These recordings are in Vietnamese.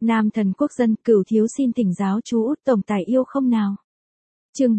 Nam thần quốc dân, Cửu thiếu xin thỉnh giáo chú Út tổng tài yêu không nào. Chương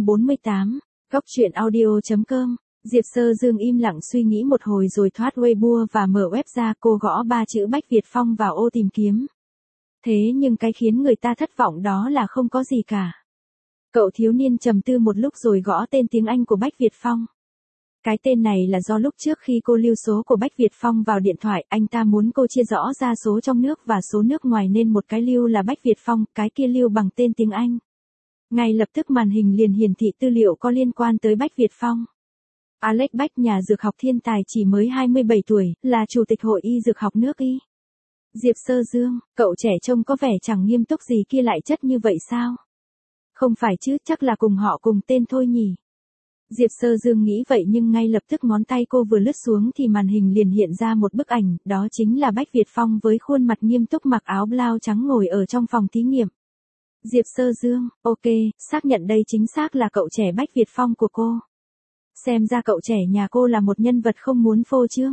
448, Góc truyện audio.com. Diệp Sơ Dương im lặng suy nghĩ một hồi rồi thoát Weibo và mở web ra, cô gõ 3 chữ Bách Việt Phong vào ô tìm kiếm. Thế nhưng cái khiến người ta thất vọng đó là không có gì cả. Cậu thiếu niên trầm tư một lúc rồi gõ tên tiếng Anh của Bách Việt Phong. Cái tên này là do lúc trước khi cô lưu số của Bách Việt Phong vào điện thoại, anh ta muốn cô chia rõ ra số trong nước và số nước ngoài nên một cái lưu là Bách Việt Phong, cái kia lưu bằng tên tiếng Anh. Ngay lập tức màn hình liền hiển thị tư liệu có liên quan tới Bách Việt Phong. Alex Bách, nhà dược học thiên tài, chỉ mới 27 tuổi, là chủ tịch hội y dược học nước Y. Diệp Sơ Dương, cậu trẻ trông có vẻ chẳng nghiêm túc gì kia lại chất như vậy sao? Không phải chứ, chắc là cùng họ cùng tên thôi nhỉ. Diệp Sơ Dương nghĩ vậy nhưng ngay lập tức ngón tay cô vừa lướt xuống thì màn hình liền hiện ra một bức ảnh, đó chính là Bách Việt Phong với khuôn mặt nghiêm túc mặc áo blau trắng ngồi ở trong phòng thí nghiệm. Diệp Sơ Dương, ok, xác nhận đây chính xác là cậu trẻ Bách Việt Phong của cô. Xem ra cậu trẻ nhà cô là một nhân vật không muốn phô trương.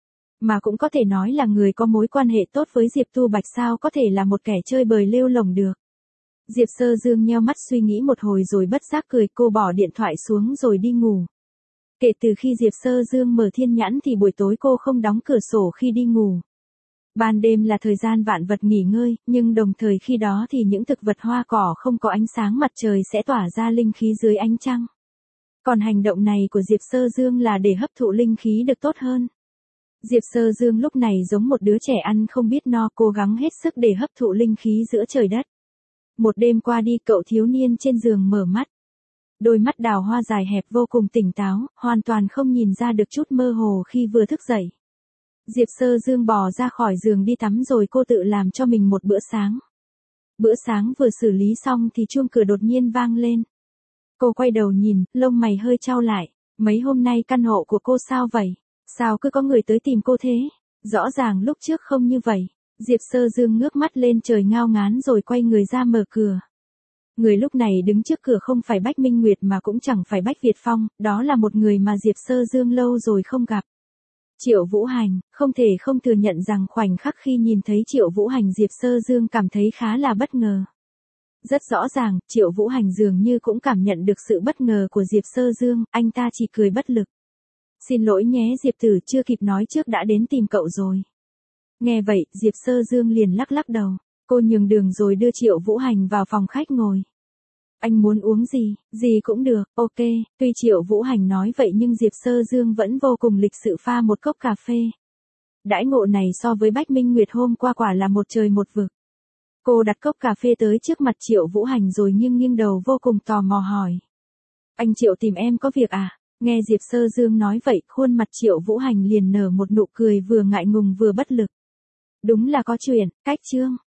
Mà cũng có thể nói là người có mối quan hệ tốt với Diệp Tu Bạch, sao có thể là một kẻ chơi bời lêu lổng được. Diệp Sơ Dương nheo mắt suy nghĩ một hồi rồi bất giác cười, cô bỏ điện thoại xuống rồi đi ngủ. Kể từ khi Diệp Sơ Dương mở thiên nhãn thì buổi tối cô không đóng cửa sổ khi đi ngủ. Ban đêm là thời gian vạn vật nghỉ ngơi, nhưng đồng thời khi đó thì những thực vật hoa cỏ không có ánh sáng mặt trời sẽ tỏa ra linh khí dưới ánh trăng. Còn hành động này của Diệp Sơ Dương là để hấp thụ linh khí được tốt hơn. Diệp Sơ Dương lúc này giống một đứa trẻ ăn không biết no, cố gắng hết sức để hấp thụ linh khí giữa trời đất. Một đêm qua đi, cậu thiếu niên trên giường mở mắt. Đôi mắt đào hoa dài hẹp vô cùng tỉnh táo, hoàn toàn không nhìn ra được chút mơ hồ khi vừa thức dậy. Diệp Sơ Dương bò ra khỏi giường đi tắm rồi cô tự làm cho mình một bữa sáng. Bữa sáng vừa xử lý xong thì chuông cửa đột nhiên vang lên. Cô quay đầu nhìn, lông mày hơi chau lại. Mấy hôm nay căn hộ của cô sao vậy? Sao cứ có người tới tìm cô thế? Rõ ràng lúc trước không như vậy. Diệp Sơ Dương ngước mắt lên trời ngao ngán rồi quay người ra mở cửa. Người lúc này đứng trước cửa không phải Bách Minh Nguyệt mà cũng chẳng phải Bách Việt Phong, đó là một người mà Diệp Sơ Dương lâu rồi không gặp. Triệu Vũ Hành, không thể không thừa nhận rằng khoảnh khắc khi nhìn thấy Triệu Vũ Hành, Diệp Sơ Dương cảm thấy khá là bất ngờ. Rất rõ ràng, Triệu Vũ Hành dường như cũng cảm nhận được sự bất ngờ của Diệp Sơ Dương, anh ta chỉ cười bất lực. Xin lỗi nhé Diệp Tử, chưa kịp nói trước đã đến tìm cậu rồi. Nghe vậy, Diệp Sơ Dương liền lắc lắc đầu. Cô nhường đường rồi đưa Triệu Vũ Hành vào phòng khách ngồi. Anh muốn uống gì, gì cũng được, ok. Tuy Triệu Vũ Hành nói vậy nhưng Diệp Sơ Dương vẫn vô cùng lịch sự pha một cốc cà phê. Đãi ngộ này so với Bách Minh Nguyệt hôm qua quả là một trời một vực. Cô đặt cốc cà phê tới trước mặt Triệu Vũ Hành rồi nghiêng đầu vô cùng tò mò hỏi. Anh Triệu tìm em có việc à? Nghe Diệp Sơ Dương nói vậy, khuôn mặt Triệu Vũ Hành liền nở một nụ cười vừa ngại ngùng vừa bất lực. Đúng là có chuyện, cách chương.